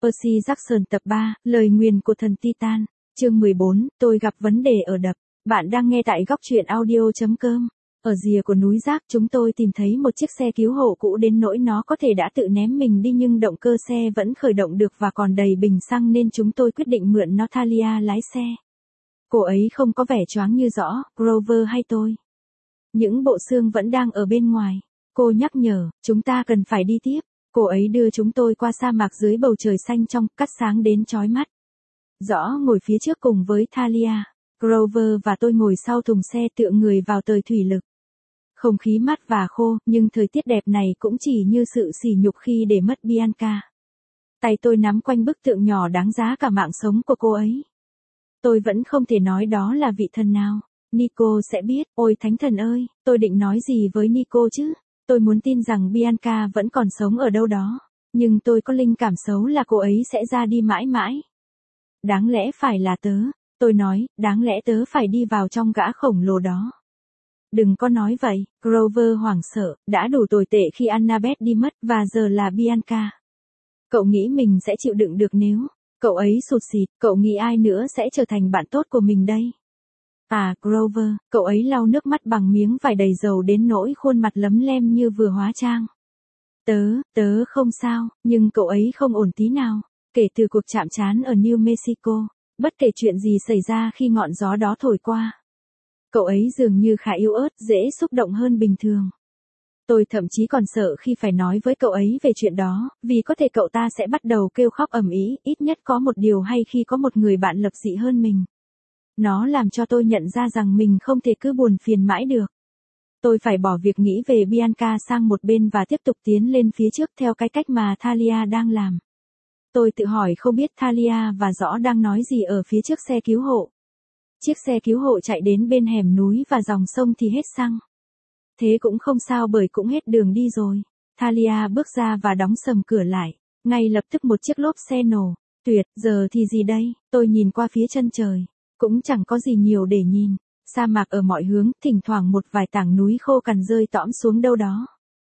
Percy Jackson tập 3, lời nguyền của thần Titan, chương 14, tôi gặp vấn đề ở đập. Bạn đang nghe tại góc truyện audio.com. Ở rìa của núi rác chúng tôi tìm thấy một chiếc xe cứu hộ cũ đến nỗi nó có thể đã tự ném mình đi nhưng động cơ xe vẫn khởi động được và còn đầy bình xăng nên chúng tôi quyết định mượn nó. Thalia lái xe. Cô ấy không có vẻ choáng như rõ, Grover hay tôi. Những bộ xương vẫn đang ở bên ngoài. Cô nhắc nhở, chúng ta cần phải đi tiếp. Cô ấy đưa chúng tôi qua sa mạc dưới bầu trời xanh trong, cắt sáng đến chói mắt. Rõ ngồi phía trước cùng với Thalia. Grover và tôi ngồi sau thùng xe tựa người vào tời thủy lực. Không khí mát và khô, nhưng thời tiết đẹp này cũng chỉ như sự sỉ nhục khi để mất Bianca. Tay tôi nắm quanh bức tượng nhỏ đáng giá cả mạng sống của cô ấy. Tôi vẫn không thể nói đó là vị thần nào. Nico sẽ biết, ôi thánh thần ơi, tôi định nói gì với Nico chứ? Tôi muốn tin rằng Bianca vẫn còn sống ở đâu đó. Nhưng tôi có linh cảm xấu là cô ấy sẽ ra đi mãi mãi. Đáng lẽ phải là tớ. Tôi nói, đáng lẽ tớ phải đi vào trong gã khổng lồ đó. Đừng có nói vậy, Grover hoảng sợ, đã đủ tồi tệ khi Annabeth đi mất và giờ là Bianca. Cậu nghĩ mình sẽ chịu đựng được nếu cậu ấy sụt xịt, cậu nghĩ ai nữa sẽ trở thành bạn tốt của mình đây? À, Grover, cậu ấy lau nước mắt bằng miếng vải đầy dầu đến nỗi khuôn mặt lấm lem như vừa hóa trang. Tớ không sao, nhưng cậu ấy không ổn tí nào. Kể từ cuộc chạm trán ở New Mexico, bất kể chuyện gì xảy ra khi ngọn gió đó thổi qua. Cậu ấy dường như khá yếu ớt, dễ xúc động hơn bình thường. Tôi thậm chí còn sợ khi phải nói với cậu ấy về chuyện đó, vì có thể cậu ta sẽ bắt đầu kêu khóc ầm ĩ. Ít nhất có một điều hay khi có một người bạn lập dị hơn mình. Nó làm cho tôi nhận ra rằng mình không thể cứ buồn phiền mãi được. Tôi phải bỏ việc nghĩ về Bianca sang một bên và tiếp tục tiến lên phía trước theo cái cách mà Thalia đang làm. Tôi tự hỏi không biết Thalia và Rõ đang nói gì ở phía trước xe cứu hộ. Chiếc xe cứu hộ chạy đến bên hẻm núi và dòng sông thì hết xăng. Thế cũng không sao bởi cũng hết đường đi rồi. Thalia bước ra và đóng sầm cửa lại. Ngay lập tức một chiếc lốp xe nổ. Tuyệt, giờ thì gì đây? Tôi nhìn qua phía chân trời. Cũng chẳng có gì nhiều để nhìn. Sa mạc ở mọi hướng, thỉnh thoảng một vài tảng núi khô cằn rơi tõm xuống đâu đó.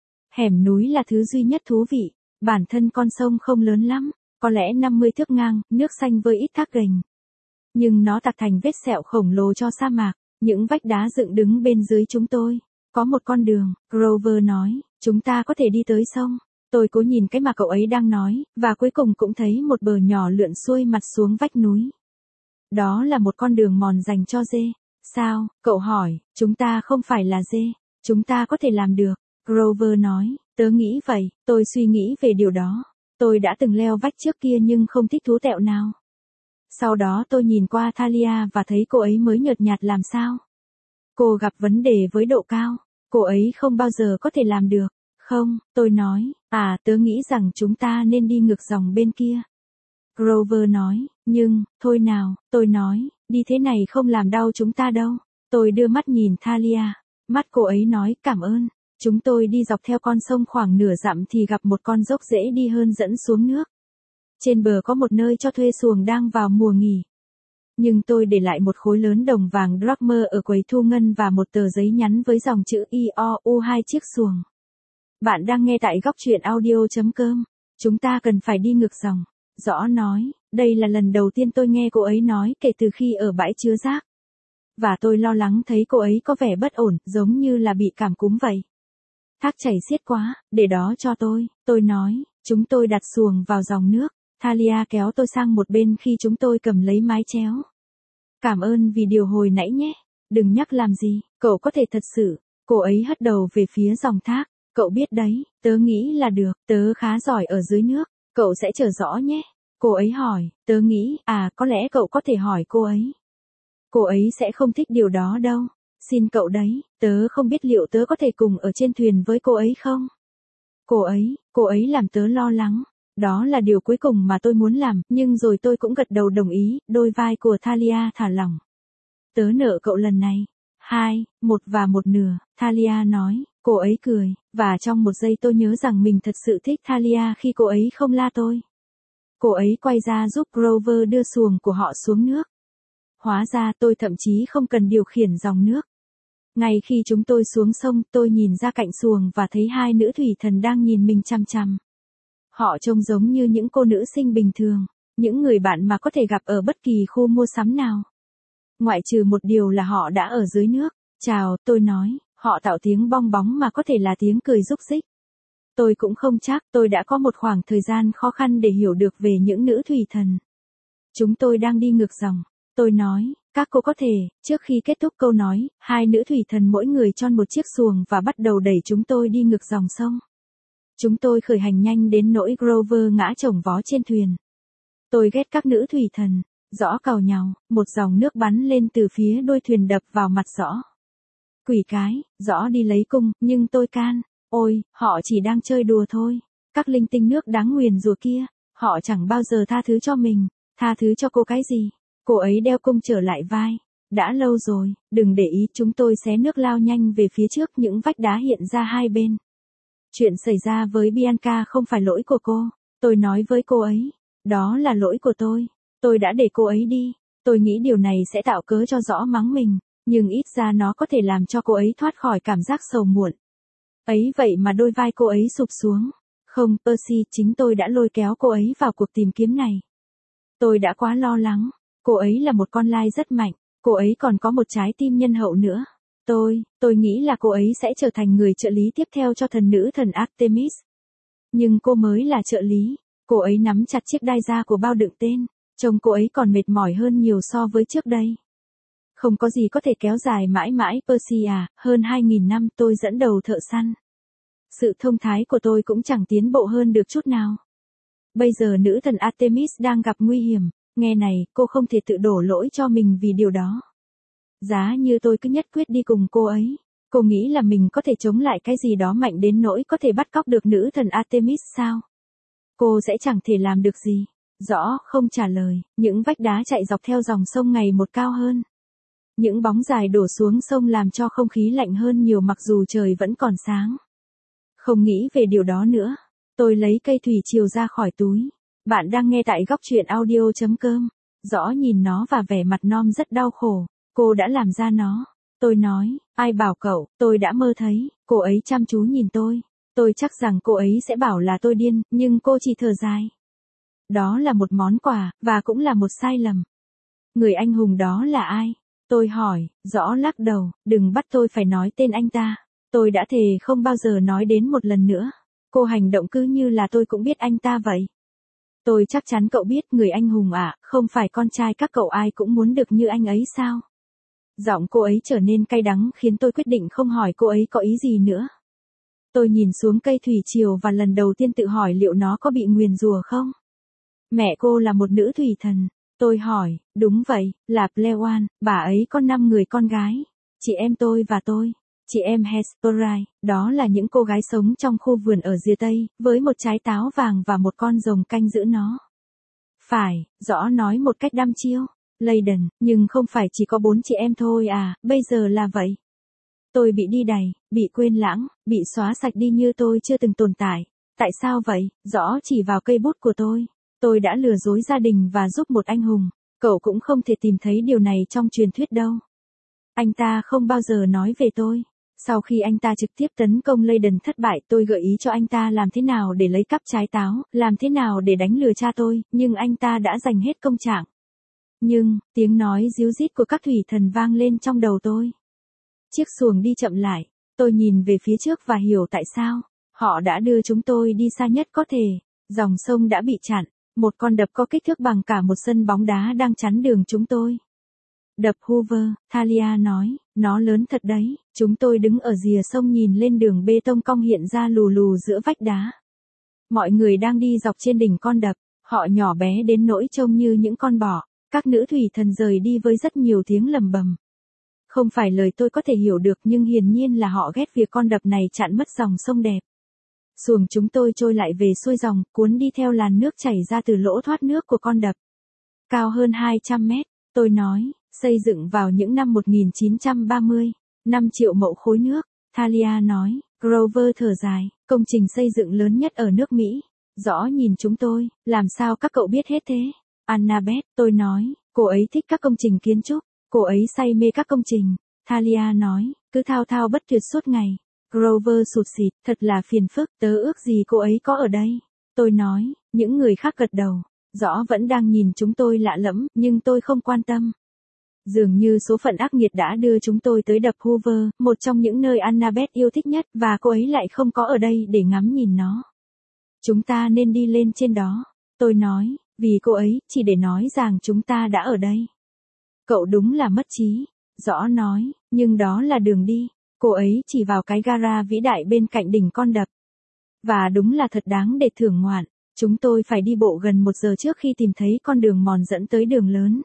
Hẻm núi là thứ duy nhất thú vị. Bản thân con sông không lớn lắm. Có lẽ 50 thước ngang, nước xanh với ít thác gành. Nhưng nó tạc thành vết sẹo khổng lồ cho sa mạc. Những vách đá dựng đứng bên dưới chúng tôi. Có một con đường, Grover nói, chúng ta có thể đi tới sông. Tôi cố nhìn cái mà cậu ấy đang nói, và cuối cùng cũng thấy một bờ nhỏ lượn xuôi mặt xuống vách núi. Đó là một con đường mòn dành cho dê. Sao, cậu hỏi, chúng ta không phải là dê. Chúng ta có thể làm được. Grover nói, tớ nghĩ vậy, tôi suy nghĩ về điều đó. Tôi đã từng leo vách trước kia nhưng không thích thú tẹo nào. Sau đó tôi nhìn qua Thalia và thấy cô ấy mới nhợt nhạt làm sao. Cô gặp vấn đề với độ cao. Cô ấy không bao giờ có thể làm được. Không, tôi nói, tớ nghĩ rằng chúng ta nên đi ngược dòng bên kia. Grover nói, nhưng, thôi nào, tôi nói, đi thế này không làm đau chúng ta đâu. Tôi đưa mắt nhìn Thalia. Mắt cô ấy nói, cảm ơn. Chúng tôi đi dọc theo con sông khoảng nửa dặm thì gặp một con dốc dễ đi hơn dẫn xuống nước. Trên bờ có một nơi cho thuê xuồng đang vào mùa nghỉ. Nhưng tôi để lại một khối lớn đồng vàng drachma ở quầy thu ngân và một tờ giấy nhắn với dòng chữ IOU2 chiếc xuồng. Bạn đang nghe tại góc truyện audio.com. Chúng ta cần phải đi ngược dòng. Rõ nói, đây là lần đầu tiên tôi nghe cô ấy nói kể từ khi ở bãi chứa rác. Và tôi lo lắng thấy cô ấy có vẻ bất ổn, giống như là bị cảm cúm vậy. Thác chảy xiết quá, để đó cho tôi nói, chúng tôi đặt xuồng vào dòng nước. Thalia kéo tôi sang một bên khi chúng tôi cầm lấy mái chéo. Cảm ơn vì điều hồi nãy nhé. Đừng nhắc làm gì, cậu có thể thật sự. Cô ấy hất đầu về phía dòng thác. Cậu biết đấy, tớ nghĩ là được, tớ khá giỏi ở dưới nước. Cậu sẽ chở Rõ nhé. Cô ấy hỏi, tớ nghĩ, có lẽ cậu có thể hỏi cô ấy. Cô ấy sẽ không thích điều đó đâu. Xin cậu đấy, tớ không biết liệu tớ có thể cùng ở trên thuyền với cô ấy không? Cô ấy làm tớ lo lắng. Đó là điều cuối cùng mà tôi muốn làm, nhưng rồi tôi cũng gật đầu đồng ý, đôi vai của Thalia thả lỏng. Tớ nợ cậu lần này. 1 và 1 nửa, Thalia nói, cô ấy cười, và trong một giây tôi nhớ rằng mình thật sự thích Thalia khi cô ấy không la tôi. Cô ấy quay ra giúp Grover đưa xuồng của họ xuống nước. Hóa ra tôi thậm chí không cần điều khiển dòng nước. Ngay khi chúng tôi xuống sông, tôi nhìn ra cạnh xuồng và thấy hai nữ thủy thần đang nhìn mình chằm chằm. Họ trông giống như những cô nữ sinh bình thường, những người bạn mà có thể gặp ở bất kỳ khu mua sắm nào. Ngoại trừ một điều là họ đã ở dưới nước. Chào, tôi nói, họ tạo tiếng bong bóng mà có thể là tiếng cười rúc rích. Tôi cũng không chắc, tôi đã có một khoảng thời gian khó khăn để hiểu được về những nữ thủy thần. Chúng tôi đang đi ngược dòng. Tôi nói, các cô có thể, trước khi kết thúc câu nói, hai nữ thủy thần mỗi người chon một chiếc xuồng và bắt đầu đẩy chúng tôi đi ngược dòng sông. Chúng tôi khởi hành nhanh đến nỗi Grover ngã chồng vó trên thuyền. Tôi ghét các nữ thủy thần. Rõ càu nhàu, một dòng nước bắn lên từ phía đuôi thuyền đập vào mặt rõ. Quỷ cái, rõ đi lấy cung, nhưng tôi can. Ôi, họ chỉ đang chơi đùa thôi. Các linh tinh nước đáng nguyền rủa kia, họ chẳng bao giờ tha thứ cho mình. Tha thứ cho cô cái gì? Cô ấy đeo cung trở lại vai. Đã lâu rồi, đừng để ý, chúng tôi xé nước lao nhanh về phía trước, những vách đá hiện ra hai bên. Chuyện xảy ra với Bianca không phải lỗi của cô. Tôi nói với cô ấy. Đó là lỗi của tôi. Tôi đã để cô ấy đi. Tôi nghĩ điều này sẽ tạo cớ cho rõ mắng mình, nhưng ít ra nó có thể làm cho cô ấy thoát khỏi cảm giác sầu muộn. Ấy vậy mà đôi vai cô ấy sụp xuống. Không, Percy, chính tôi đã lôi kéo cô ấy vào cuộc tìm kiếm này. Tôi đã quá lo lắng. Cô ấy là một con lai rất mạnh. Cô ấy còn có một trái tim nhân hậu nữa. Tôi nghĩ là cô ấy sẽ trở thành người trợ lý tiếp theo cho thần nữ thần Artemis. Nhưng cô mới là trợ lý. Cô ấy nắm chặt chiếc đai da của bao đựng tên. Trông cô ấy còn mệt mỏi hơn nhiều so với trước đây. Không có gì có thể kéo dài mãi mãi, Percy à, hơn 2.000 năm tôi dẫn đầu thợ săn. Sự thông thái của tôi cũng chẳng tiến bộ hơn được chút nào. Bây giờ nữ thần Artemis đang gặp nguy hiểm, nghe này, cô không thể tự đổ lỗi cho mình vì điều đó. Giá như tôi cứ nhất quyết đi cùng cô ấy, cô nghĩ là mình có thể chống lại cái gì đó mạnh đến nỗi có thể bắt cóc được nữ thần Artemis sao? Cô sẽ chẳng thể làm được gì. Rõ không trả lời, những vách đá chạy dọc theo dòng sông ngày một cao hơn. Những bóng dài đổ xuống sông làm cho không khí lạnh hơn nhiều mặc dù trời vẫn còn sáng. Không nghĩ về điều đó nữa. Tôi lấy cây thủy triều ra khỏi túi. Bạn đang nghe tại góc truyện audio.com. Rõ nhìn nó và vẻ mặt Nom rất đau khổ. Cô đã làm ra nó. Tôi nói, ai bảo cậu, tôi đã mơ thấy. Cô ấy chăm chú nhìn tôi. Tôi chắc rằng cô ấy sẽ bảo là tôi điên, nhưng cô chỉ thở dài. Đó là một món quà, và cũng là một sai lầm. Người anh hùng đó là ai? Tôi hỏi, Rõ lắc đầu, đừng bắt tôi phải nói tên anh ta. Tôi đã thề không bao giờ nói đến một lần nữa. Cô hành động cứ như là tôi cũng biết anh ta vậy. Tôi chắc chắn cậu biết người anh hùng ạ, không phải con trai các cậu ai cũng muốn được như anh ấy sao? Giọng cô ấy trở nên cay đắng khiến tôi quyết định không hỏi cô ấy có ý gì nữa. Tôi nhìn xuống cây thủy triều và lần đầu tiên tự hỏi liệu nó có bị nguyền rủa không? Mẹ cô là một nữ thủy thần. Tôi hỏi, đúng vậy, là Plewan, bà ấy có 5 người con gái. Chị em tôi và tôi. Chị em Hesperide, đó là những cô gái sống trong khu vườn ở rìa Tây, với một trái táo vàng và một con rồng canh giữ nó. Phải, Rõ nói một cách đăm chiêu. Leyden, nhưng không phải chỉ có 4 chị em thôi à, bây giờ là vậy. Tôi bị đi đày, bị quên lãng, bị xóa sạch đi như tôi chưa từng tồn tại. Tại sao vậy? Rõ chỉ vào cây bút của tôi. Tôi đã lừa dối gia đình và giúp một anh hùng. Cậu cũng không thể tìm thấy điều này trong truyền thuyết đâu. Anh ta không bao giờ nói về tôi. Sau khi anh ta trực tiếp tấn công Leyden thất bại, tôi gợi ý cho anh ta làm thế nào để lấy cắp trái táo, làm thế nào để đánh lừa cha tôi, nhưng anh ta đã giành hết công trạng. Nhưng, tiếng nói ríu rít của các thủy thần vang lên trong đầu tôi. Chiếc xuồng đi chậm lại, tôi nhìn về phía trước và hiểu tại sao. Họ đã đưa chúng tôi đi xa nhất có thể. Dòng sông đã bị chặn. Một con đập có kích thước bằng cả một sân bóng đá đang chắn đường chúng tôi. Đập Hoover, Thalia nói, nó lớn thật đấy. Chúng tôi đứng ở rìa sông nhìn lên đường bê tông cong hiện ra lù lù giữa vách đá. Mọi người đang đi dọc trên đỉnh con đập, họ nhỏ bé đến nỗi trông như những con bò. Các nữ thủy thần rời đi với rất nhiều tiếng lầm bầm. Không phải lời tôi có thể hiểu được nhưng hiển nhiên là họ ghét việc con đập này chặn mất dòng sông đẹp. Xuồng chúng tôi trôi lại về xuôi dòng, cuốn đi theo làn nước chảy ra từ lỗ thoát nước của con đập. Cao hơn 200 mét, tôi nói, xây dựng vào những năm 1930, 5 triệu mẫu khối nước. Thalia nói, Grover thở dài, công trình xây dựng lớn nhất ở nước Mỹ. Rõ nhìn chúng tôi, làm sao các cậu biết hết thế? Annabeth, tôi nói, cô ấy thích các công trình kiến trúc, cô ấy say mê các công trình. Thalia nói, cứ thao thao bất tuyệt suốt ngày. Grover sụt sịt, thật là phiền phức, tớ ước gì cô ấy có ở đây. Tôi nói, những người khác gật đầu. Rõ vẫn đang nhìn chúng tôi lạ lẫm, nhưng tôi không quan tâm. Dường như số phận ác nghiệt đã đưa chúng tôi tới đập Hoover, một trong những nơi Annabeth yêu thích nhất, và cô ấy lại không có ở đây để ngắm nhìn nó. Chúng ta nên đi lên trên đó. Tôi nói, vì cô ấy, chỉ để nói rằng chúng ta đã ở đây. Cậu đúng là mất trí. Rõ nói, nhưng đó là đường đi. Cô ấy chỉ vào cái gara vĩ đại bên cạnh đỉnh con đập. Và đúng là thật đáng để thưởng ngoạn. Chúng tôi phải đi bộ gần 1 giờ trước khi tìm thấy con đường mòn dẫn tới đường lớn.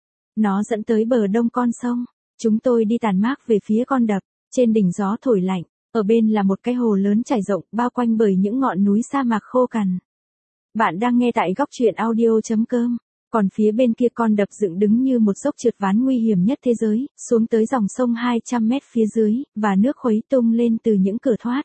Nó dẫn tới bờ đông con sông. Chúng tôi đi tản mát về phía con đập. Trên đỉnh gió thổi lạnh. Ở bên là một cái hồ lớn trải rộng, bao quanh bởi những ngọn núi sa mạc khô cằn. Bạn đang nghe tại góc truyện audio.com. Còn phía bên kia con đập dựng đứng như một dốc trượt ván nguy hiểm nhất thế giới, xuống tới dòng sông 200 mét phía dưới, và nước khuấy tung lên từ những cửa thoát.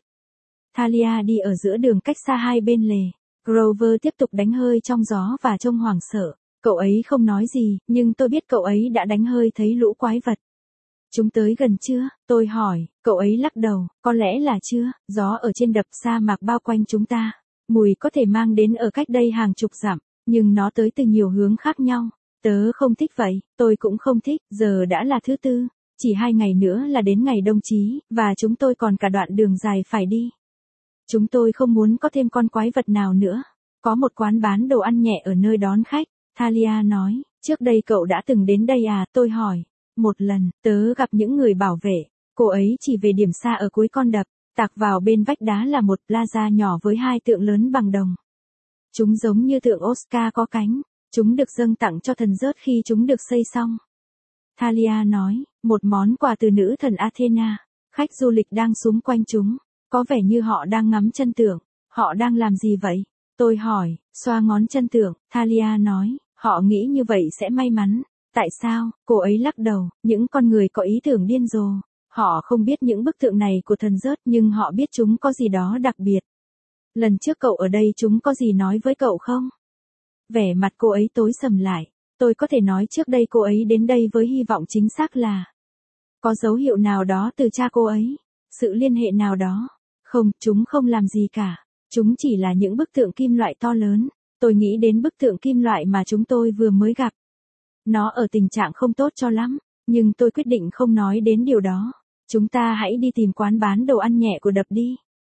Thalia đi ở giữa đường cách xa hai bên lề. Grover tiếp tục đánh hơi trong gió và trông hoảng sợ. Cậu ấy không nói gì, nhưng tôi biết cậu ấy đã đánh hơi thấy lũ quái vật. Chúng tới gần chưa? Tôi hỏi, cậu ấy lắc đầu, có lẽ là chưa, gió ở trên đập sa mạc bao quanh chúng ta. Mùi có thể mang đến ở cách đây hàng chục dặm, nhưng nó tới từ nhiều hướng khác nhau. Tớ không thích vậy, tôi cũng không thích, giờ đã là thứ Tư. Chỉ 2 ngày nữa là đến ngày Đông Chí, và chúng tôi còn cả đoạn đường dài phải đi. Chúng tôi không muốn có thêm con quái vật nào nữa. Có một quán bán đồ ăn nhẹ ở nơi đón khách, Thalia nói, trước đây cậu đã từng đến đây à, tôi hỏi. Một lần, tớ gặp những người bảo vệ, cô ấy chỉ về điểm xa ở cuối con đập, tạc vào bên vách đá là một plaza nhỏ với 2 tượng lớn bằng đồng. Chúng giống như tượng Oscar có cánh, chúng được dâng tặng cho thần rớt khi chúng được xây xong. Thalia nói, một món quà từ nữ thần Athena, khách du lịch đang xung quanh chúng, có vẻ như họ đang ngắm chân tượng, họ đang làm gì vậy? Tôi hỏi, xoa ngón chân tượng, Thalia nói, họ nghĩ như vậy sẽ may mắn. Tại sao? Cô ấy lắc đầu, những con người có ý tưởng điên rồ. Họ không biết những bức tượng này của thần rớt nhưng họ biết chúng có gì đó đặc biệt. Lần trước cậu ở đây chúng có gì nói với cậu không? Vẻ mặt cô ấy tối sầm lại. Tôi có thể nói trước đây cô ấy đến đây với hy vọng chính xác là có dấu hiệu nào đó từ cha cô ấy, sự liên hệ nào đó. Không, chúng không làm gì cả. Chúng chỉ là những bức tượng kim loại to lớn. Tôi nghĩ đến bức tượng kim loại mà chúng tôi vừa mới gặp. Nó ở tình trạng không tốt cho lắm, nhưng tôi quyết định không nói đến điều đó. Chúng ta hãy đi tìm quán bán đồ ăn nhẹ của đập đi.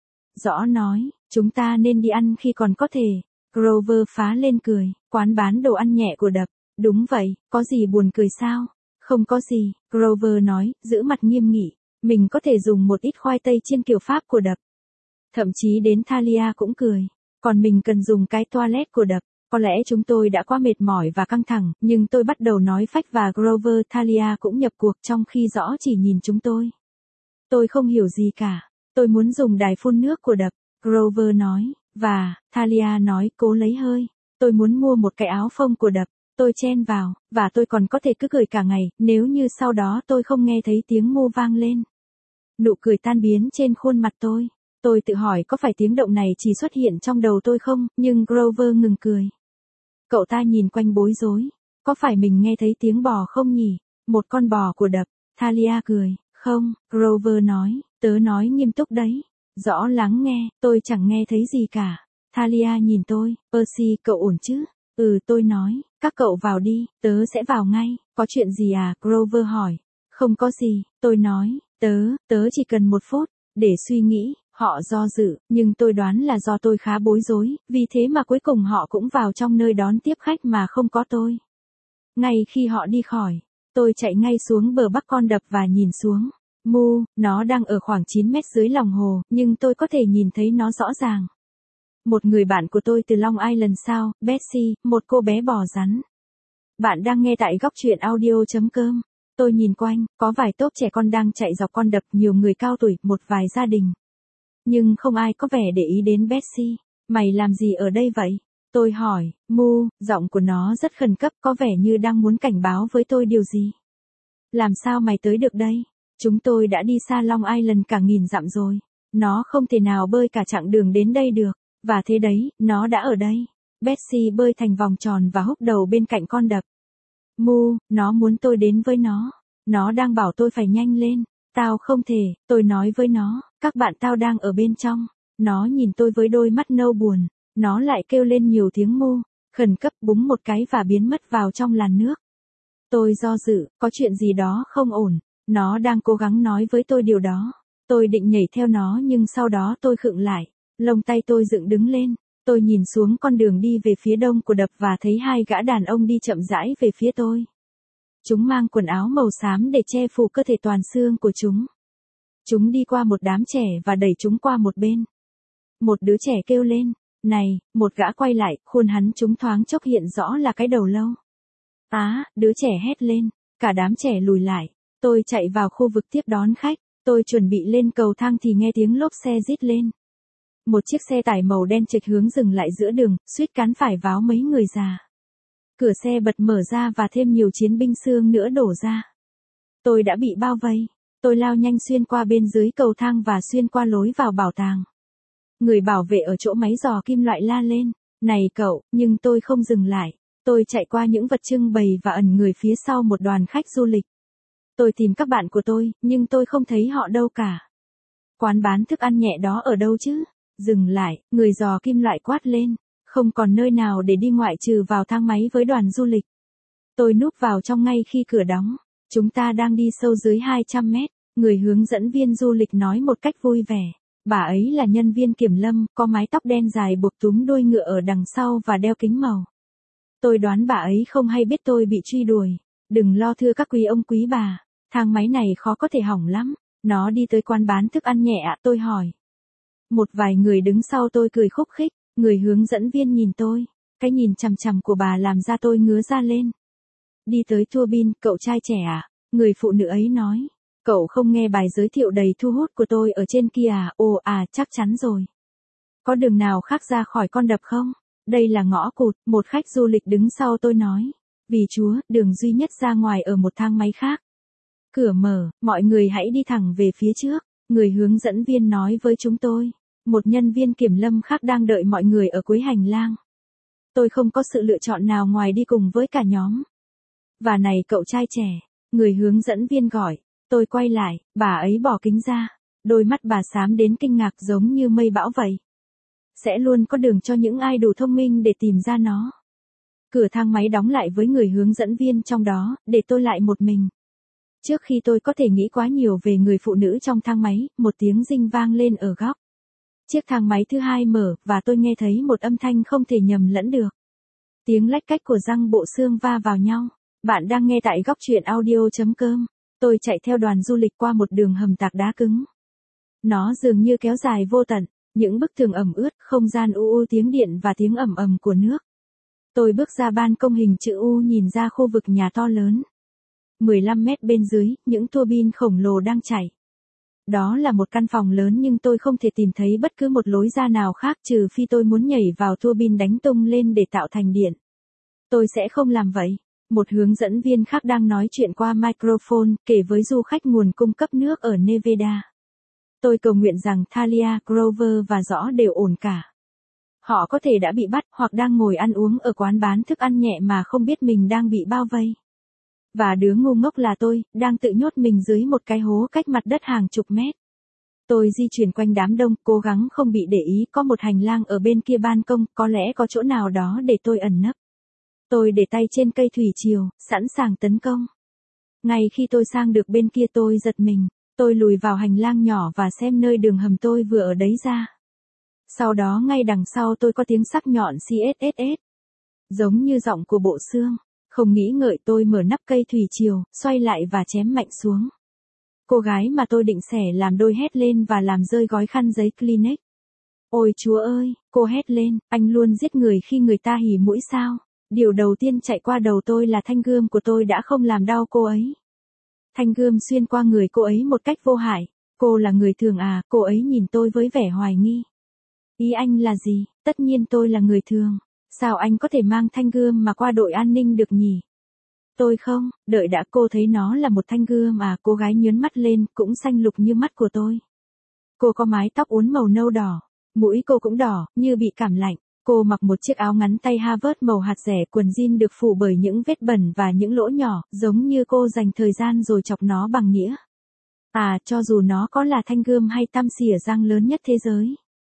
Rõ nói, chúng ta nên đi ăn khi còn có thể. Grover phá lên cười, quán bán đồ ăn nhẹ của đập. Đúng vậy, có gì buồn cười sao? Không có gì, Grover nói, giữ mặt nghiêm nghị. Mình có thể dùng một ít khoai tây chiên kiểu Pháp của đập. Thậm chí đến Thalia cũng cười. Còn mình cần dùng cái toilet của đập. Có lẽ chúng tôi đã quá mệt mỏi và căng thẳng, nhưng tôi bắt đầu nói phách và Grover Thalia cũng nhập cuộc trong khi rõ chỉ nhìn chúng tôi. Tôi không hiểu gì cả. Tôi muốn dùng đài phun nước của đập, Grover nói, và, Thalia nói cố lấy hơi. Tôi muốn mua một cái áo phông của đập. Tôi chen vào, và tôi còn có thể cứ cười cả ngày, nếu như sau đó tôi không nghe thấy tiếng mô vang lên. Nụ cười tan biến trên khuôn mặt tôi. Tôi tự hỏi có phải tiếng động này chỉ xuất hiện trong đầu tôi không, nhưng Grover ngừng cười. Cậu ta nhìn quanh bối rối. Có phải mình nghe thấy tiếng bò không nhỉ? Một con bò của đập. Thalia cười. Không, Grover nói. Tớ nói nghiêm túc đấy. Rõ lắng nghe, tôi chẳng nghe thấy gì cả. Thalia nhìn tôi. Percy, cậu ổn chứ? Ừ, tôi nói. Các cậu vào đi, tớ sẽ vào ngay. Có chuyện gì à? Grover hỏi. Không có gì, tôi nói. Tớ chỉ cần 1 phút, để suy nghĩ. Họ do dự, nhưng tôi đoán là do tôi khá bối rối, vì thế mà cuối cùng họ cũng vào trong nơi đón tiếp khách mà không có tôi. Ngay khi họ đi khỏi, tôi chạy ngay xuống bờ bắc con đập và nhìn xuống. Nó đang ở khoảng 9 mét dưới lòng hồ, nhưng tôi có thể nhìn thấy nó rõ ràng. Một người bạn của tôi từ Long Island sao, Betsy, một cô bé bò rắn. Bạn đang nghe tại góc truyện audio.com. Tôi nhìn quanh, có vài tốp trẻ con đang chạy dọc con đập, nhiều người cao tuổi, một vài gia đình. Nhưng không ai có vẻ để ý đến Betsy. Mày làm gì ở đây vậy? Tôi hỏi, giọng của nó rất khẩn cấp, có vẻ như đang muốn cảnh báo với tôi điều gì. Làm sao mày tới được đây? Chúng tôi đã đi xa Long Island cả 1000 dặm rồi. Nó không thể nào bơi cả chặng đường đến đây được. Và thế đấy, nó đã ở đây. Betsy bơi thành vòng tròn và húc đầu bên cạnh con đập. Nó muốn tôi đến với nó. Nó đang bảo tôi phải nhanh lên. Tao không thể, tôi nói với nó, các bạn tao đang ở bên trong. Nó nhìn tôi với đôi mắt nâu buồn. Nó lại kêu lên nhiều tiếng mu, khẩn cấp búng một cái và biến mất vào trong làn nước. Tôi do dự, có chuyện gì đó không ổn, nó đang cố gắng nói với tôi điều đó. Tôi định nhảy theo nó nhưng sau đó tôi khựng lại, lông tay tôi dựng đứng lên. Tôi nhìn xuống con đường đi về phía đông của đập và thấy hai gã đàn ông đi chậm rãi về phía tôi. Chúng mang quần áo màu xám để che phủ cơ thể toàn xương của chúng. Chúng đi qua một đám trẻ và đẩy chúng qua một bên. Một đứa trẻ kêu lên, này, một gã quay lại, khuôn hắn chúng thoáng chốc hiện rõ là cái đầu lâu. Đứa trẻ hét lên, cả đám trẻ lùi lại. Tôi chạy vào khu vực tiếp đón khách, tôi chuẩn bị lên cầu thang thì nghe tiếng lốp xe rít lên. Một chiếc xe tải màu đen chệch hướng dừng lại giữa đường, suýt cán phải váo mấy người già. Cửa xe bật mở ra và thêm nhiều chiến binh xương nữa đổ ra. Tôi đã bị bao vây. Tôi lao nhanh xuyên qua bên dưới cầu thang và xuyên qua lối vào bảo tàng. Người bảo vệ ở chỗ máy giò kim loại la lên, này cậu, nhưng tôi không dừng lại. Tôi chạy qua những vật trưng bày và ẩn người phía sau một đoàn khách du lịch. Tôi tìm các bạn của tôi, nhưng tôi không thấy họ đâu cả. Quán bán thức ăn nhẹ đó ở đâu chứ? Dừng lại, người giò kim loại quát lên. Không còn nơi nào để đi ngoại trừ vào thang máy với đoàn du lịch. Tôi núp vào trong ngay khi cửa đóng. Chúng ta đang đi sâu dưới 200 mét. Người hướng dẫn viên du lịch nói một cách vui vẻ. Bà ấy là nhân viên kiểm lâm, có mái tóc đen dài buộc túm đuôi ngựa ở đằng sau và đeo kính màu. Tôi đoán bà ấy không hay biết tôi bị truy đuổi. Đừng lo thưa các quý ông quý bà. Thang máy này khó có thể hỏng lắm. Nó đi tới quán bán thức ăn nhẹ ạ, tôi hỏi. Một vài người đứng sau tôi cười khúc khích. Người hướng dẫn viên nhìn tôi. Cái nhìn chằm chằm của bà làm ra tôi ngứa da lên. Đi tới tua bin, cậu trai trẻ à? Người phụ nữ ấy nói. Cậu không nghe bài giới thiệu đầy thu hút của tôi ở trên kia à? Ồ chắc chắn rồi. Có đường nào khác ra khỏi con đập không? Đây là ngõ cụt, một khách du lịch đứng sau tôi nói. Vì Chúa, đường duy nhất ra ngoài ở một thang máy khác. Cửa mở, mọi người hãy đi thẳng về phía trước. Người hướng dẫn viên nói với chúng tôi. Một nhân viên kiểm lâm khác đang đợi mọi người ở cuối hành lang. Tôi không có sự lựa chọn nào ngoài đi cùng với cả nhóm. Và này cậu trai trẻ, người hướng dẫn viên gọi. Tôi quay lại, bà ấy bỏ kính ra. Đôi mắt bà xám đến kinh ngạc giống như mây bão vậy. Sẽ luôn có đường cho những ai đủ thông minh để tìm ra nó. Cửa thang máy đóng lại với người hướng dẫn viên trong đó, để tôi lại một mình. Trước khi tôi có thể nghĩ quá nhiều về người phụ nữ trong thang máy, một tiếng rinh vang lên ở góc. Chiếc thang máy thứ hai mở, và tôi nghe thấy một âm thanh không thể nhầm lẫn được. Tiếng lách cách của răng bộ xương va vào nhau. Bạn đang nghe tại góc truyện audio.com. Tôi chạy theo đoàn du lịch qua một đường hầm tạc đá cứng. Nó dường như kéo dài vô tận, những bức tường ẩm ướt, không gian u tiếng điện và tiếng ầm ầm của nước. Tôi bước ra ban công hình chữ U nhìn ra khu vực nhà to lớn. 15 mét bên dưới, những tua bin khổng lồ đang chảy. Đó là một căn phòng lớn nhưng tôi không thể tìm thấy bất cứ một lối ra nào khác trừ phi tôi muốn nhảy vào tua bin đánh tung lên để tạo thành điện. Tôi sẽ không làm vậy. Một hướng dẫn viên khác đang nói chuyện qua microphone, kể với du khách nguồn cung cấp nước ở Nevada. Tôi cầu nguyện rằng Thalia, Grover và Rõ đều ổn cả. Họ có thể đã bị bắt hoặc đang ngồi ăn uống ở quán bán thức ăn nhẹ mà không biết mình đang bị bao vây. Và đứa ngu ngốc là tôi, đang tự nhốt mình dưới một cái hố cách mặt đất hàng chục mét. Tôi di chuyển quanh đám đông, cố gắng không bị để ý, có một hành lang ở bên kia ban công, có lẽ có chỗ nào đó để tôi ẩn nấp. Tôi để tay trên cây thủy triều, sẵn sàng tấn công. Ngay khi tôi sang được bên kia tôi giật mình, tôi lùi vào hành lang nhỏ và xem nơi đường hầm tôi vừa ở đấy ra. Sau đó ngay đằng sau tôi có tiếng sắc nhọn CSSS. Giống như giọng của bộ xương. Không nghĩ ngợi tôi mở nắp cây thủy triều, xoay lại và chém mạnh xuống. Cô gái mà tôi định xẻ làm đôi hét lên và làm rơi gói khăn giấy Kleenex. Ôi Chúa ơi, cô hét lên, anh luôn giết người khi người ta hỉ mũi sao? Điều đầu tiên chạy qua đầu tôi là thanh gươm của tôi đã không làm đau cô ấy. Thanh gươm xuyên qua người cô ấy một cách vô hại. Cô là người thường à? Cô ấy nhìn tôi với vẻ hoài nghi. Ý anh là gì? Tất nhiên tôi là người thường. Sao anh có thể mang thanh gươm mà qua đội an ninh được nhỉ? Tôi không, đợi đã, cô thấy nó là một thanh gươm à? Cô gái nhướng mắt lên, cũng xanh lục như mắt của tôi. Cô có mái tóc uốn màu nâu đỏ. Mũi cô cũng đỏ, như bị cảm lạnh. Cô mặc một chiếc áo ngắn tay Harvard màu hạt rẻ, quần jean được phủ bởi những vết bẩn và những lỗ nhỏ, giống như cô dành thời gian rồi chọc nó bằng nĩa. À, cho dù nó có là thanh gươm hay tăm xỉa răng lớn nhất thế giới.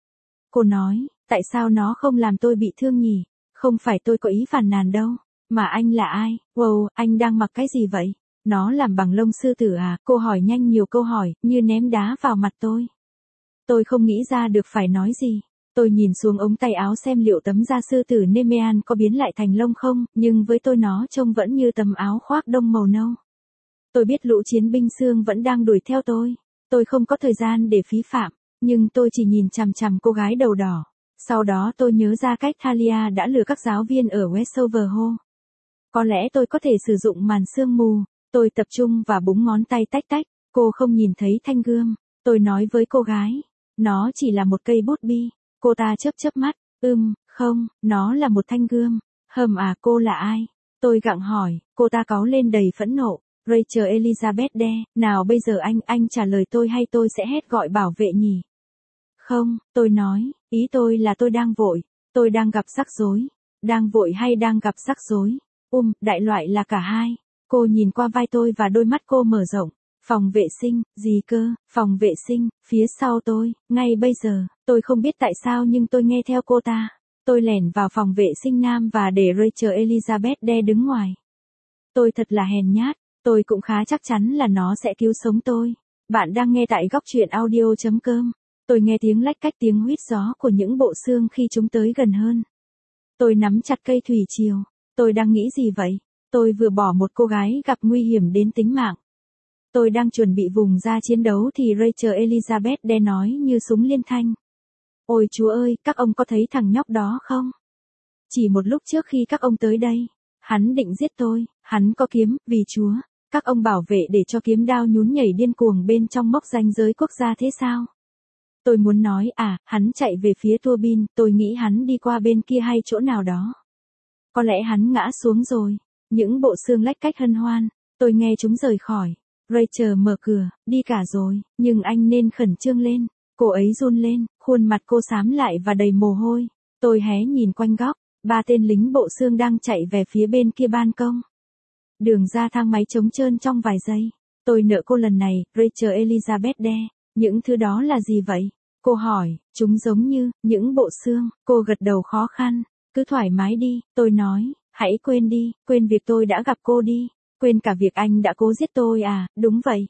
Cô nói, tại sao nó không làm tôi bị thương nhỉ? Không phải tôi có ý phàn nàn đâu. Mà anh là ai? Wow, anh đang mặc cái gì vậy? Nó làm bằng lông sư tử à? Cô hỏi nhanh nhiều câu hỏi, như ném đá vào mặt tôi. Tôi không nghĩ ra được phải nói gì. Tôi nhìn xuống ống tay áo xem liệu tấm da sư tử Nemean có biến lại thành lông không, nhưng với tôi nó trông vẫn như tấm áo khoác đông màu nâu. Tôi biết lũ chiến binh xương vẫn đang đuổi theo tôi. Tôi không có thời gian để phí phạm, nhưng tôi chỉ nhìn chằm chằm cô gái đầu đỏ. Sau đó tôi nhớ ra cách Thalia đã lừa các giáo viên ở Westover Hall. Có lẽ tôi có thể sử dụng màn sương mù. Tôi tập trung và búng ngón tay tách tách. Cô không nhìn thấy thanh gươm. Tôi nói với cô gái. Nó chỉ là một cây bút bi. Cô ta chớp chớp mắt. Không, nó là một thanh gươm. À, cô là ai? Tôi gặng hỏi. Cô ta cáu lên đầy phẫn nộ. Rachel Elizabeth Dare, nào bây giờ anh trả lời tôi hay tôi sẽ hét gọi bảo vệ nhỉ? Không, tôi nói, ý tôi là tôi đang vội. Tôi đang gặp rắc rối. Đang vội hay đang gặp rắc rối? Đại loại là cả hai. Cô nhìn qua vai tôi và đôi mắt cô mở rộng. Phòng vệ sinh, gì cơ? Phòng vệ sinh, phía sau tôi, ngay bây giờ, tôi không biết tại sao nhưng tôi nghe theo cô ta. Tôi lẻn vào phòng vệ sinh nam và để Rachel Elizabeth Dare đứng ngoài. Tôi thật là hèn nhát, tôi cũng khá chắc chắn là nó sẽ cứu sống tôi. Bạn đang nghe tại góc truyện audio.com. Tôi nghe tiếng lách cách tiếng huýt gió của những bộ xương khi chúng tới gần hơn. Tôi nắm chặt cây thủy triều. Tôi đang nghĩ gì vậy? Tôi vừa bỏ một cô gái gặp nguy hiểm đến tính mạng. Tôi đang chuẩn bị vùng ra chiến đấu thì Rachel Elizabeth Dare nói như súng liên thanh. Ôi Chúa ơi, các ông có thấy thằng nhóc đó không? Chỉ một lúc trước khi các ông tới đây, hắn định giết tôi, hắn có kiếm, vì Chúa. Các ông bảo vệ để cho kiếm đao nhún nhảy điên cuồng bên trong mốc ranh giới quốc gia thế sao? Tôi muốn nói, hắn chạy về phía tua bin, tôi nghĩ hắn đi qua bên kia hay chỗ nào đó. Có lẽ hắn ngã xuống rồi. Những bộ xương lách cách hân hoan, tôi nghe chúng rời khỏi. Rachel mở cửa, đi cả rồi, nhưng anh nên khẩn trương lên. Cô ấy run lên, khuôn mặt cô xám lại và đầy mồ hôi. Tôi hé nhìn quanh góc, 3 tên lính bộ xương đang chạy về phía bên kia ban công. Đường ra thang máy trống trơn trong vài giây. Tôi nợ cô lần này, Rachel Elizabeth Dare. Những thứ đó là gì vậy? Cô hỏi, chúng giống như, những bộ xương. Cô gật đầu khó khăn. Cứ thoải mái đi, tôi nói, hãy quên đi, quên việc tôi đã gặp cô đi. Quên cả việc anh đã cố giết tôi à, đúng vậy.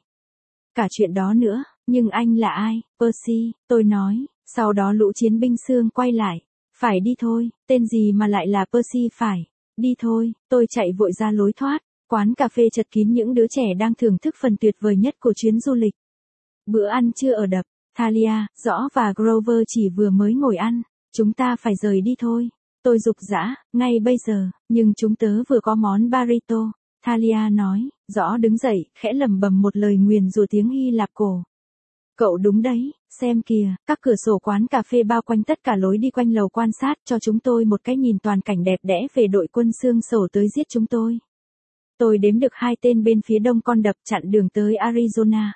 Cả chuyện đó nữa, nhưng anh là ai? Percy, tôi nói, sau đó lũ chiến binh xương quay lại. Phải đi thôi, tên gì mà lại là Percy phải. Đi thôi, tôi chạy vội ra lối thoát. Quán cà phê chật kín những đứa trẻ đang thưởng thức phần tuyệt vời nhất của chuyến du lịch. Bữa ăn trưa ở đập, Thalia, Rõ và Grover chỉ vừa mới ngồi ăn. Chúng ta phải rời đi thôi. Tôi giục giã, ngay bây giờ, nhưng chúng tớ vừa có món burrito. Thalia nói, Rõ đứng dậy, khẽ lẩm bẩm một lời nguyền rủa tiếng Hy Lạp cổ. Cậu đúng đấy, xem kìa, các cửa sổ quán cà phê bao quanh tất cả lối đi quanh lầu quan sát cho chúng tôi một cái nhìn toàn cảnh đẹp đẽ về đội quân xương sổ tới giết chúng tôi. Tôi đếm được 2 tên bên phía đông con đập chặn đường tới Arizona.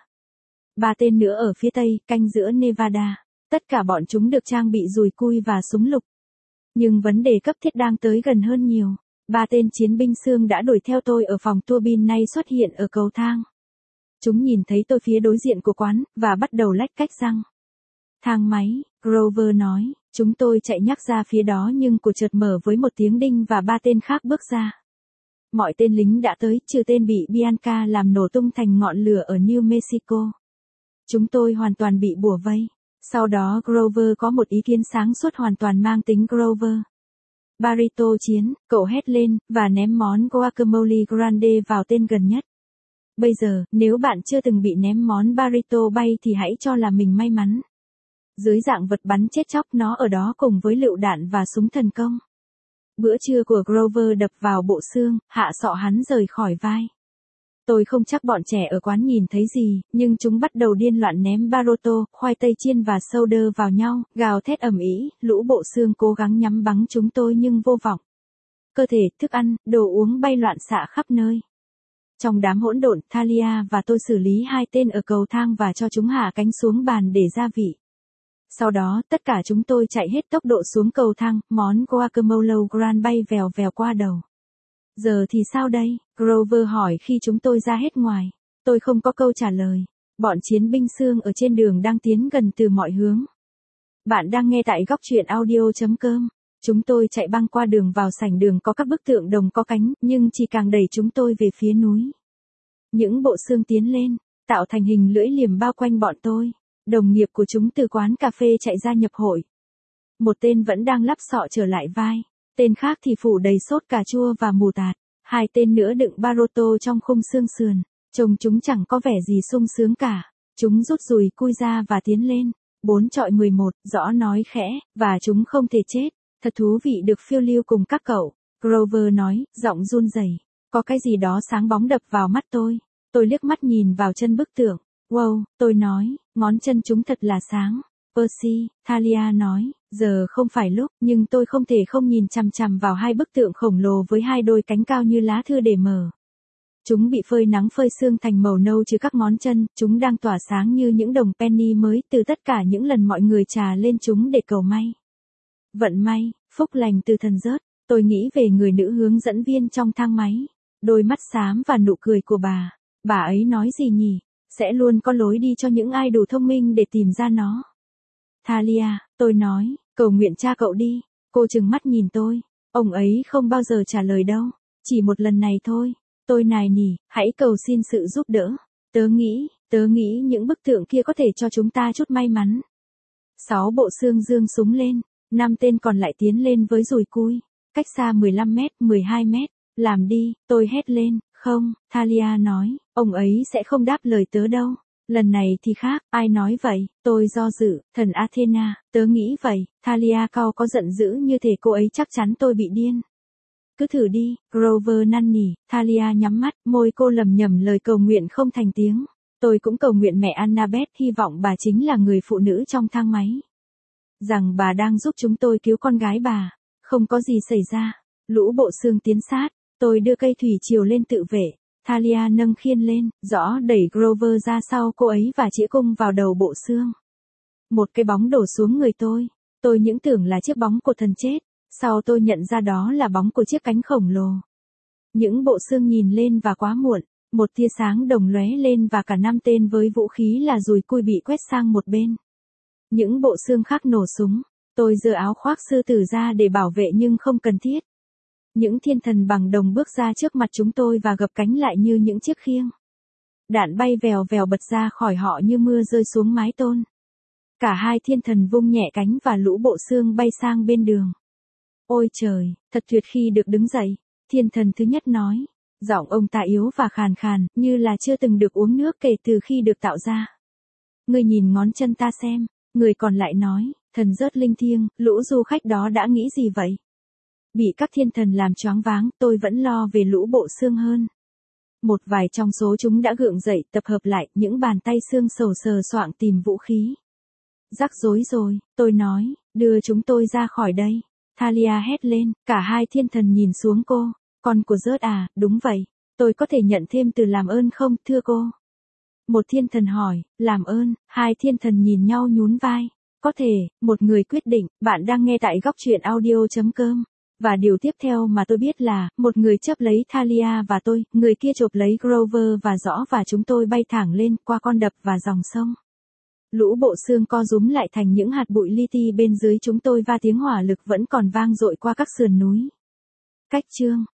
3 tên nữa ở phía tây, canh giữa Nevada. Tất cả bọn chúng được trang bị dùi cui và súng lục. Nhưng vấn đề cấp thiết đang tới gần hơn nhiều. 3 tên chiến binh xương đã đuổi theo tôi ở phòng tua bin nay xuất hiện ở cầu thang. Chúng nhìn thấy tôi phía đối diện của quán, và bắt đầu lách cách răng. Thang máy, Grover nói, chúng tôi chạy nhắc ra phía đó nhưng cửa chợt mở với một tiếng đinh và 3 tên khác bước ra. Mọi tên lính đã tới, trừ tên bị Bianca làm nổ tung thành ngọn lửa ở New Mexico. Chúng tôi hoàn toàn bị bủa vây. Sau đó Grover có một ý kiến sáng suốt hoàn toàn mang tính Grover. Burrito chiến, cậu hét lên, và ném món guacamole grande vào tên gần nhất. Bây giờ, nếu bạn chưa từng bị ném món burrito bay thì hãy cho là mình may mắn. Dưới dạng vật bắn chết chóc nó ở đó cùng với lựu đạn và súng thần công. Bữa trưa của Grover đập vào bộ xương, hạ sọ hắn rời khỏi vai. Tôi không chắc bọn trẻ ở quán nhìn thấy gì, nhưng chúng bắt đầu điên loạn ném baroto, khoai tây chiên và soda vào nhau, gào thét ầm ĩ, lũ bộ xương cố gắng nhắm bắn chúng tôi nhưng vô vọng. Cơ thể, thức ăn, đồ uống bay loạn xạ khắp nơi. Trong đám hỗn độn, Thalia và tôi xử lý 2 tên ở cầu thang và cho chúng hạ cánh xuống bàn để gia vị. Sau đó, tất cả chúng tôi chạy hết tốc độ xuống cầu thang, món guacamole grande bay vèo vèo qua đầu. Giờ thì sao đây? Grover hỏi khi chúng tôi ra hết ngoài. Tôi không có câu trả lời. Bọn chiến binh xương ở trên đường đang tiến gần từ mọi hướng. Bạn đang nghe tại góc truyện audio.com. Chúng tôi chạy băng qua đường vào sảnh đường có các bức tượng đồng có cánh, nhưng chỉ càng đẩy chúng tôi về phía núi. Những bộ xương tiến lên, tạo thành hình lưỡi liềm bao quanh bọn tôi. Đồng nghiệp của chúng từ quán cà phê chạy ra nhập hội. Một tên vẫn đang lắp sọ trở lại vai. Tên khác thì phủ đầy sốt cà chua và mù tạt. Hai tên nữa đựng Baroto trong khung xương sườn. Trông chúng chẳng có vẻ gì sung sướng cả. Chúng rút dùi cui ra và tiến lên. 4-11, rõ nói khẽ, và chúng không thể chết. Thật thú vị được phiêu lưu cùng các cậu. Grover nói, giọng run rẩy. Có cái gì đó sáng bóng đập vào mắt tôi. Tôi liếc mắt nhìn vào chân bức tượng. Wow, tôi nói, ngón chân chúng thật là sáng. Percy, Thalia nói, giờ không phải lúc, nhưng tôi không thể không nhìn chằm chằm vào hai bức tượng khổng lồ với hai đôi cánh cao như lá thư để mở. Chúng bị phơi nắng phơi sương thành màu nâu trừ các ngón chân, chúng đang tỏa sáng như những đồng penny mới từ tất cả những lần mọi người trà lên chúng để cầu may. Vận may, phúc lành từ thần rớt, tôi nghĩ về người nữ hướng dẫn viên trong thang máy. Đôi mắt xám và nụ cười của bà ấy nói gì nhỉ? Sẽ luôn có lối đi cho những ai đủ thông minh để tìm ra nó. Thalia, tôi nói, cầu nguyện cha cậu đi. Cô trừng mắt nhìn tôi. Ông ấy không bao giờ trả lời đâu. Chỉ một lần này thôi. Tôi nài nỉ, hãy cầu xin sự giúp đỡ. Tớ nghĩ những bức tượng kia có thể cho chúng ta chút may mắn. 6 bộ xương giương súng lên. 5 tên còn lại tiến lên với dùi cui. Cách xa 15 mét, 12 mét. Làm đi, tôi hét lên. Không, Thalia nói, ông ấy sẽ không đáp lời tớ đâu. Lần này thì khác, ai nói vậy? Tôi do dự, thần Athena, tớ nghĩ vậy. Thalia cau có giận dữ như thể cô ấy chắc chắn tôi bị điên. Cứ thử đi, Grover năn nỉ. Thalia nhắm mắt, môi cô lầm nhầm lời cầu nguyện không thành tiếng. Tôi cũng cầu nguyện mẹ Annabeth, hy vọng bà chính là người phụ nữ trong thang máy. Rằng bà đang giúp chúng tôi cứu con gái bà. Không có gì xảy ra. Lũ bộ xương tiến sát. Tôi đưa cây thủy triều lên tự vệ. Thalia nâng khiên lên, rõ đẩy Grover ra sau cô ấy và chĩa cung vào đầu bộ xương. Một cái bóng đổ xuống người tôi. Tôi những tưởng là chiếc bóng của thần chết. Sau tôi nhận ra đó là bóng của chiếc cánh khổng lồ. Những bộ xương nhìn lên và quá muộn. Một tia sáng đồng lóe lên và cả 5 tên với vũ khí là dùi cui bị quét sang một bên. Những bộ xương khác nổ súng. Tôi giơ áo khoác sư tử ra để bảo vệ nhưng không cần thiết. Những thiên thần bằng đồng bước ra trước mặt chúng tôi và gập cánh lại như những chiếc khiêng. Đạn bay vèo vèo bật ra khỏi họ như mưa rơi xuống mái tôn. Cả hai thiên thần vung nhẹ cánh và lũ bộ xương bay sang bên đường. Ôi trời, thật tuyệt khi được đứng dậy. Thiên thần thứ nhất nói. Giọng ông ta yếu và khàn khàn, như là chưa từng được uống nước kể từ khi được tạo ra. Ngươi nhìn ngón chân ta xem. Người còn lại nói, thần rớt linh thiêng, lũ du khách đó đã nghĩ gì vậy? Bị các thiên thần làm choáng váng, tôi vẫn lo về lũ bộ xương hơn. Một vài trong số chúng đã gượng dậy, tập hợp lại, những bàn tay xương sầu sờ soạng tìm vũ khí. Rắc rối rồi, tôi nói, đưa chúng tôi ra khỏi đây. Thalia hét lên, cả hai thiên thần nhìn xuống cô. Con của rớt à, đúng vậy. Tôi có thể nhận thêm từ làm ơn không, thưa cô? Một thiên thần hỏi, làm ơn, hai thiên thần nhìn nhau nhún vai. Có thể, một người quyết định, bạn đang nghe tại góc truyện audio.com. Và điều tiếp theo mà tôi biết là, một người chấp lấy Thalia và tôi, người kia chộp lấy Grover và Rõ và chúng tôi bay thẳng lên, qua con đập và dòng sông. Lũ bộ xương co rúm lại thành những hạt bụi li ti bên dưới chúng tôi và tiếng hỏa lực vẫn còn vang dội qua các sườn núi. Cách chương